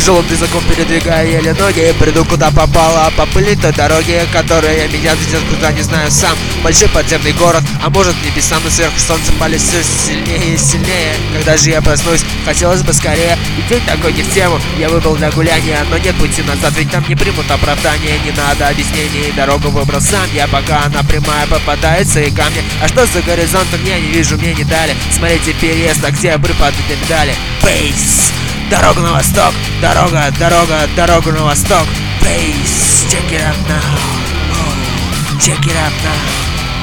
тяжелым языком передвигая еле ноги. Приду куда попало, по пыли той дороги, которая меня ведет куда не знаю сам. Большой подземный город, а может небеса, но сверху солнце палит все сильнее и сильнее. Когда же я проснусь, хотелось бы скорее. И день такой не в тему, я выбрал для гуляния, но нет пути назад, ведь там не примут оправдания. Не надо объяснений, дорогу выбрал сам я, пока она прямая попадается и камни. А что за горизонтом я не вижу, мне не дали смотрите переезд, а где обрыв от этой медали. Бейс, дорога на восток, дорога на восток. Бейс, check it out now, check it out now.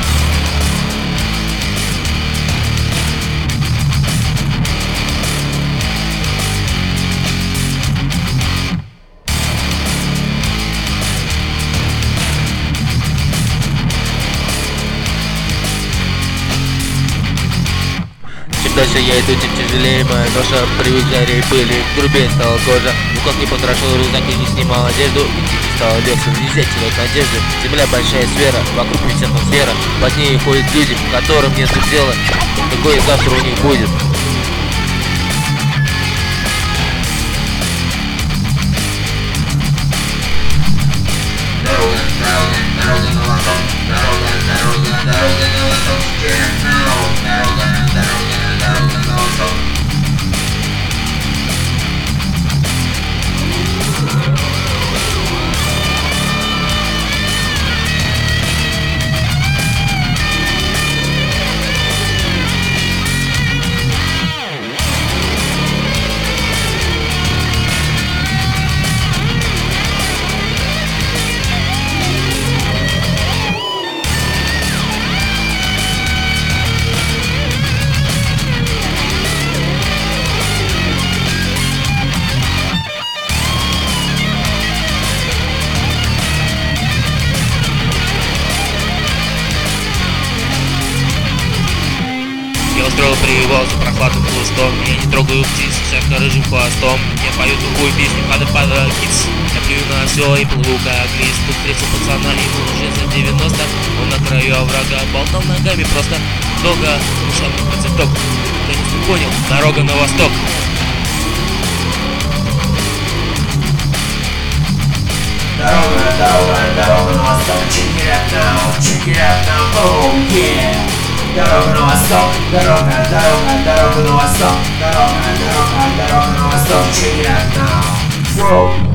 Чем дальше я иду, тем тяжелее моя ноша. Привык к жаре и пыли, грубее стала кожа. Ну как не потрошил рюкзак и не снимал одежду, идти не стало легче, нельзя терять надежды. Земля большая сфера, вокруг весь атмосфера. Под ней ходят люди, которым нет дела, какое завтра у них будет. Я устроил привал за прохладным хвостом. Я не трогаю птиц ярко-рыжим хвостом. Я пою другую песню, Хада Кидс. Я плюю на все и плыву как лист. Тут встретил пацана, ему уже за 90. Он на краю оврага болтал ногами просто. Долго душевный процветок. Ты не понял, дорога на восток. Дорога на восток. Check it out now, oh yeah. Дорога на восток, дорога на восток, дорога на восток, check it out now. Whoa.